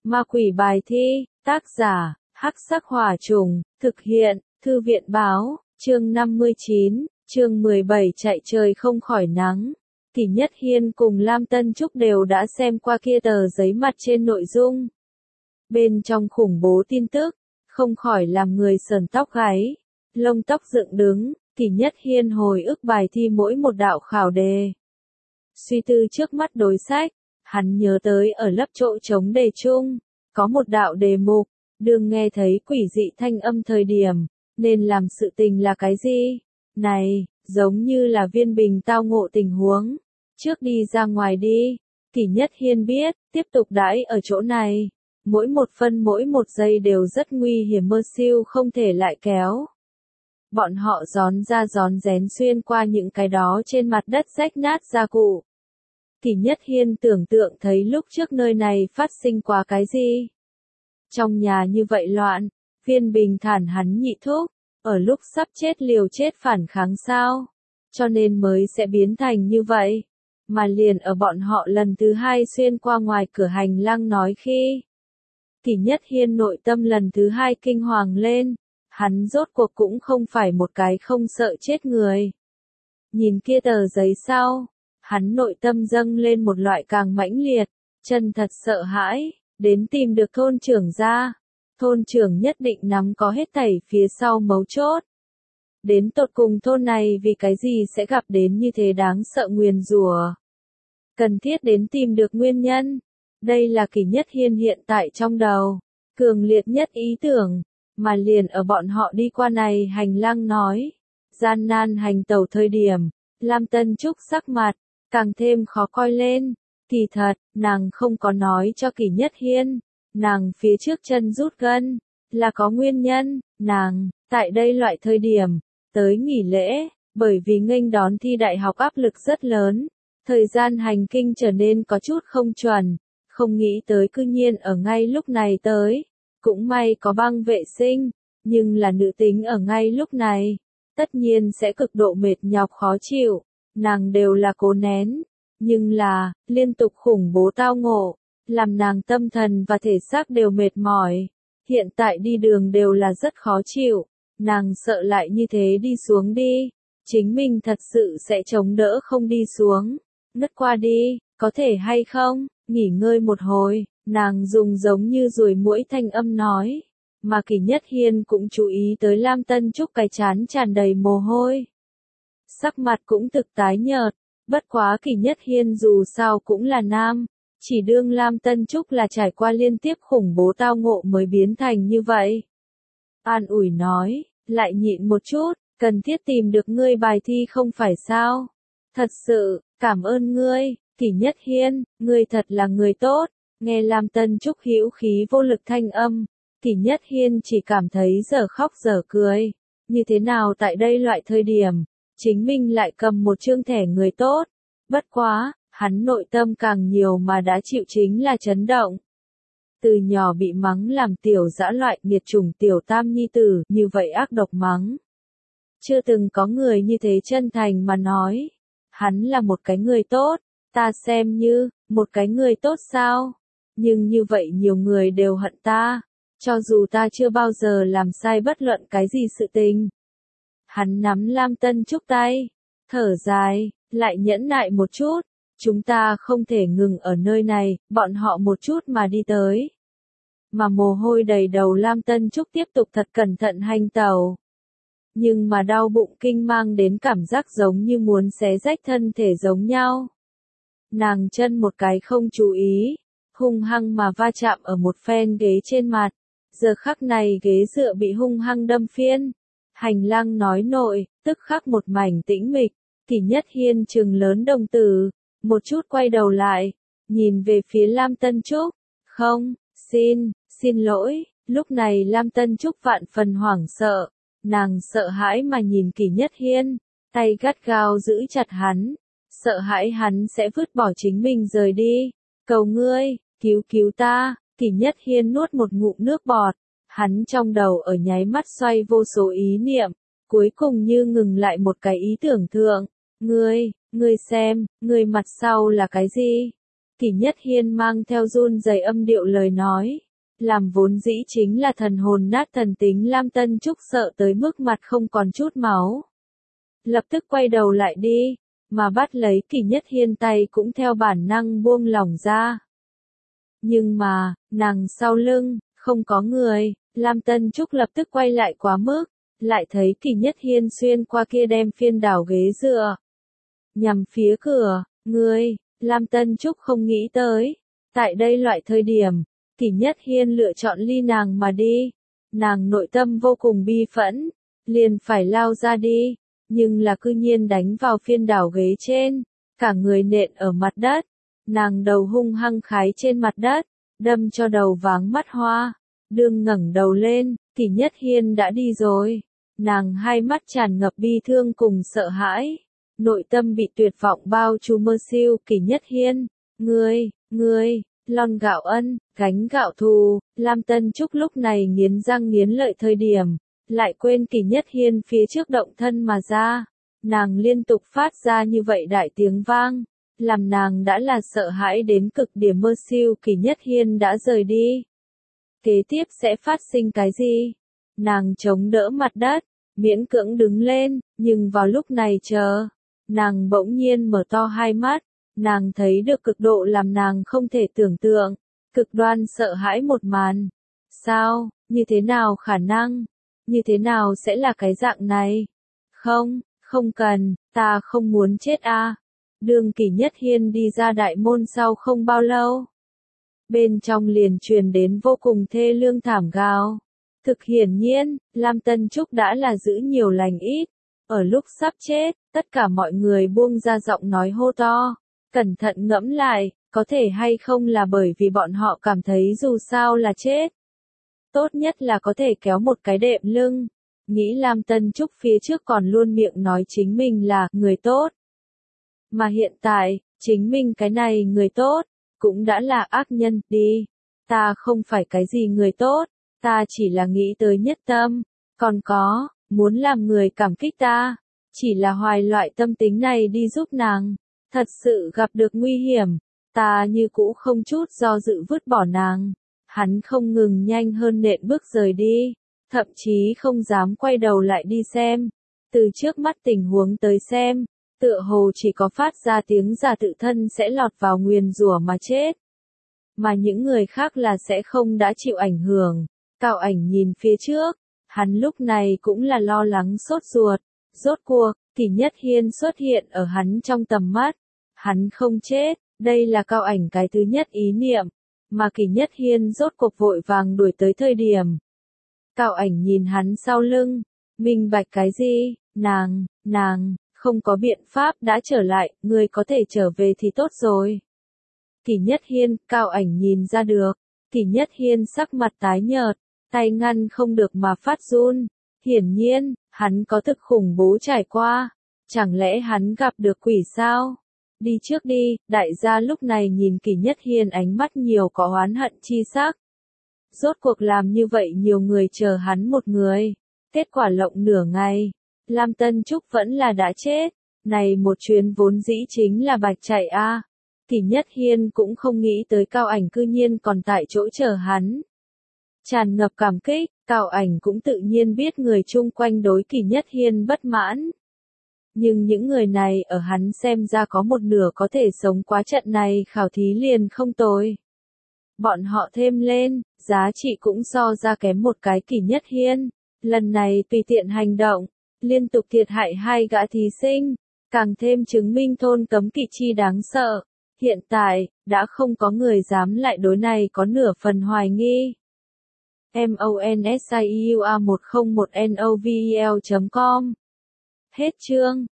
Ma quỷ bài thi, tác giả, Hắc Sắc Hỏa Trùng, thực hiện, Thư viện báo, chương 59, chương 17 chạy trời không khỏi nắng. Kỷ Nhất Hiên cùng Lam Tân Trúc đều đã xem qua kia tờ giấy mặt trên nội dung. Bên trong khủng bố tin tức, không khỏi làm người sờn tóc gáy, lông tóc dựng đứng. Kỷ Nhất Hiên hồi ức bài thi mỗi một đạo khảo đề. Suy tư trước mắt đối sách, hắn nhớ tới ở lớp chỗ trống đề chung, có một đạo đề mục, đừng nghe thấy quỷ dị thanh âm thời điểm, nên làm sự tình là cái gì? Này, giống như là Viên Bình tao ngộ tình huống. Trước đi ra ngoài đi, Kỷ Nhất Hiên biết, tiếp tục đãi ở chỗ này. Mỗi một phân mỗi một giây đều rất nguy hiểm, mơ siêu không thể lại kéo. Bọn họ gión ra gión rén xuyên qua những cái đó trên mặt đất rách nát gia cụ. Kỷ Nhất Hiên tưởng tượng thấy lúc trước nơi này phát sinh qua cái gì. Trong nhà như vậy loạn, Viên Bình thản hắn nhị thúc, ở lúc sắp chết liều chết phản kháng sao, cho nên mới sẽ biến thành như vậy. Mà liền ở bọn họ lần thứ hai xuyên qua ngoài cửa hành lang nói khi. Kỷ Nhất Hiên nội tâm lần thứ hai kinh hoàng lên. Hắn rốt cuộc cũng không phải một cái không sợ chết người. Nhìn kia tờ giấy sau, hắn nội tâm dâng lên một loại càng mãnh liệt, chân thật sợ hãi, đến tìm được thôn trưởng ra. Thôn trưởng nhất định nắm có hết thảy phía sau mấu chốt. Đến tột cùng thôn này vì cái gì sẽ gặp đến như thế đáng sợ nguyền rủa. Cần thiết đến tìm được nguyên nhân. Đây là Kỷ Nhất Hiên hiện tại trong đầu, cường liệt nhất ý tưởng. Mà liền ở bọn họ đi qua này hành lang nói, gian nan hành tẩu thời điểm, Lam Tân Trúc sắc mặt, càng thêm khó coi lên. Kỳ thật, nàng không có nói cho Kỷ Nhất Hiên, nàng phía trước chân rút gân, là có nguyên nhân. Nàng, tại đây loại thời điểm, tới nghỉ lễ, bởi vì nghênh đón thi đại học áp lực rất lớn, thời gian hành kinh trở nên có chút không chuẩn, không nghĩ tới cư nhiên ở ngay lúc này tới. Cũng may có băng vệ sinh, nhưng là nữ tính ở ngay lúc này, tất nhiên sẽ cực độ mệt nhọc khó chịu, nàng đều là cố nén, nhưng là, liên tục khủng bố tao ngộ, làm nàng tâm thần và thể xác đều mệt mỏi, hiện tại đi đường đều là rất khó chịu, nàng sợ lại như thế đi xuống đi, chính mình thật sự sẽ chống đỡ không đi xuống, ngất qua đi, có thể hay không, nghỉ ngơi một hồi. Nàng dùng giống như ruồi muỗi thanh âm nói, mà Kỷ Nhất Hiên cũng chú ý tới Lam Tân Trúc cái trán tràn đầy mồ hôi. Sắc mặt cũng thực tái nhợt, bất quá Kỷ Nhất Hiên dù sao cũng là nam, chỉ đương Lam Tân Trúc là trải qua liên tiếp khủng bố tao ngộ mới biến thành như vậy. An ủi nói, lại nhịn một chút, cần thiết tìm được ngươi bài thi không phải sao? Thật sự, cảm ơn ngươi, Kỷ Nhất Hiên, ngươi thật là người tốt. Nghe Lam Tân Trúc hữu khí vô lực thanh âm, Kỷ Nhất Hiên chỉ cảm thấy dở khóc dở cười. Như thế nào tại đây loại thời điểm, chính mình lại cầm một chương thẻ người tốt. Bất quá, hắn nội tâm càng nhiều mà đã chịu chính là chấn động. Từ nhỏ bị mắng làm tiểu dã loại nghiệt chủng tiểu tam nhi tử, như vậy ác độc mắng. Chưa từng có người như thế chân thành mà nói. Hắn là một cái người tốt, ta xem như, một cái người tốt sao? Nhưng như vậy nhiều người đều hận ta, cho dù ta chưa bao giờ làm sai bất luận cái gì sự tình. Hắn nắm Lam Tân Trúc tay, thở dài, lại nhẫn nại một chút, chúng ta không thể ngừng ở nơi này, bọn họ một chút mà đi tới. Mà mồ hôi đầy đầu Lam Tân Trúc tiếp tục thật cẩn thận hành tẩu. Nhưng mà đau bụng kinh mang đến cảm giác giống như muốn xé rách thân thể giống nhau. Nàng chân một cái không chú ý, hung hăng mà va chạm ở một phen ghế trên mặt. Giờ khắc này ghế dựa bị hung hăng đâm phiên. Hành lang nói nội, tức khắc một mảnh tĩnh mịch. Kỷ Nhất Hiên trừng lớn đồng tử, một chút quay đầu lại, nhìn về phía Lam Tân Trúc. Không, xin lỗi. Lúc này Lam Tân Trúc vạn phần hoảng sợ. Nàng sợ hãi mà nhìn Kỷ Nhất Hiên, tay gắt gao giữ chặt hắn. Sợ hãi hắn sẽ vứt bỏ chính mình rời đi. Cầu ngươi, cứu ta. Kỷ Nhất Hiên nuốt một ngụm nước bọt. Hắn trong đầu ở nháy mắt xoay vô số ý niệm. Cuối cùng như ngừng lại một cái ý tưởng thượng. Ngươi xem, ngươi mặt sau là cái gì? Kỷ Nhất Hiên mang theo run rẩy âm điệu lời nói. Làm vốn dĩ chính là thần hồn nát thần tính Lam Tân Trúc sợ tới mức mặt không còn chút máu. Lập tức quay đầu lại đi, mà bắt lấy Kỷ Nhất Hiên tay cũng theo bản năng buông lỏng ra. Nhưng mà, nàng sau lưng, không có người, Lam Tân Trúc lập tức quay lại quá mức, lại thấy Kỷ Nhất Hiên xuyên qua kia đem phiên đảo ghế dựa. Nhằm phía cửa, Lam Tân Trúc không nghĩ tới. Tại đây loại thời điểm, Kỷ Nhất Hiên lựa chọn ly nàng mà đi. Nàng nội tâm vô cùng bi phẫn, liền phải lao ra đi, nhưng là cư nhiên đánh vào phiên đảo ghế trên, cả người nện ở mặt đất. Nàng đầu hung hăng khái trên mặt đất, đâm cho đầu váng mắt hoa. Đương ngẩng đầu lên, Kỷ Nhất Hiên đã đi rồi. Nàng hai mắt tràn ngập bi thương cùng sợ hãi. Nội tâm bị tuyệt vọng bao trùm mơ siêu. Kỷ Nhất Hiên, ngươi, lon gạo ân, gánh gạo thù. Lam Tân Trúc lúc này nghiến răng nghiến lợi thời điểm, lại quên Kỷ Nhất Hiên phía trước động thân mà ra. Nàng liên tục phát ra như vậy đại tiếng vang, làm nàng đã là sợ hãi đến cực điểm mơ siêu. Kỷ Nhất Hiên đã rời đi. Kế tiếp sẽ phát sinh cái gì? Nàng chống đỡ mặt đất, miễn cưỡng đứng lên, nhưng vào lúc này nàng bỗng nhiên mở to hai mắt, nàng thấy được cực độ làm nàng không thể tưởng tượng, cực đoan sợ hãi một màn. Sao, như thế nào khả năng? Như thế nào sẽ là cái dạng này? Không cần, ta không muốn chết a. Đường Kỷ Nhất Hiên đi ra đại môn sau không bao lâu. Bên trong liền truyền đến vô cùng thê lương thảm gào. Thực hiển nhiên, Lam Tân Trúc đã là giữ nhiều lành ít. Ở lúc sắp chết, tất cả mọi người buông ra giọng nói hô to. Cẩn thận ngẫm lại, có thể hay không là bởi vì bọn họ cảm thấy dù sao là chết. Tốt nhất là có thể kéo một cái đệm lưng. Nghĩ Lam Tân Trúc phía trước còn luôn miệng nói chính mình là người tốt. Mà hiện tại, chính mình cái này người tốt, cũng đã là ác nhân đi. Ta không phải cái gì người tốt, ta chỉ là nghĩ tới nhất tâm, còn có, muốn làm người cảm kích ta. Chỉ là hoài loại tâm tính này đi giúp nàng. Thật sự gặp được nguy hiểm, ta như cũ không chút do dự vứt bỏ nàng. Hắn không ngừng nhanh hơn nện bước rời đi, thậm chí không dám quay đầu lại đi xem. Từ trước mắt tình huống tới xem, tựa hồ chỉ có phát ra tiếng giả tự thân sẽ lọt vào nguyền rủa mà chết. Mà những người khác là sẽ không đã chịu ảnh hưởng. Cao Ảnh nhìn phía trước, hắn lúc này cũng là lo lắng sốt ruột. Rốt cuộc, Kỷ Nhất Hiên xuất hiện ở hắn trong tầm mắt. Hắn không chết, đây là Cao Ảnh cái thứ nhất ý niệm. Mà Kỷ Nhất Hiên rốt cuộc vội vàng đuổi tới thời điểm. Cao Ảnh nhìn hắn sau lưng, minh bạch cái gì, nàng, không có biện pháp đã trở lại, người có thể trở về thì tốt rồi. Kỷ Nhất Hiên, Cao Ảnh nhìn ra được, Kỷ Nhất Hiên sắc mặt tái nhợt, tay ngăn không được mà phát run. Hiển nhiên, hắn có thực khủng bố trải qua. Chẳng lẽ hắn gặp được quỷ sao? Đi trước đi, đại gia lúc này nhìn Kỷ Nhất Hiên ánh mắt nhiều có oán hận chi sắc. Rốt cuộc làm như vậy nhiều người chờ hắn một người. Kết quả lộng nửa ngày. Lam Tân Trúc vẫn là đã chết. Này một chuyến vốn dĩ chính là bạch chạy a. Kỷ Nhất Hiên cũng không nghĩ tới Cao Ảnh cư nhiên còn tại chỗ chờ hắn. Tràn ngập cảm kích, Cao Ảnh cũng tự nhiên biết người chung quanh đối Kỷ Nhất Hiên bất mãn. Nhưng những người này ở hắn xem ra có một nửa có thể sống quá trận này khảo thí liền không tồi. Bọn họ thêm lên, giá trị cũng so ra kém một cái Kỷ Nhất Hiên. Lần này tùy tiện hành động, liên tục thiệt hại hai gã thí sinh, càng thêm chứng minh thôn cấm kỵ chi đáng sợ. Hiện tại, đã không có người dám lại đối này có nửa phần hoài nghi. MONSIUA101NOVEL.com Hết chương.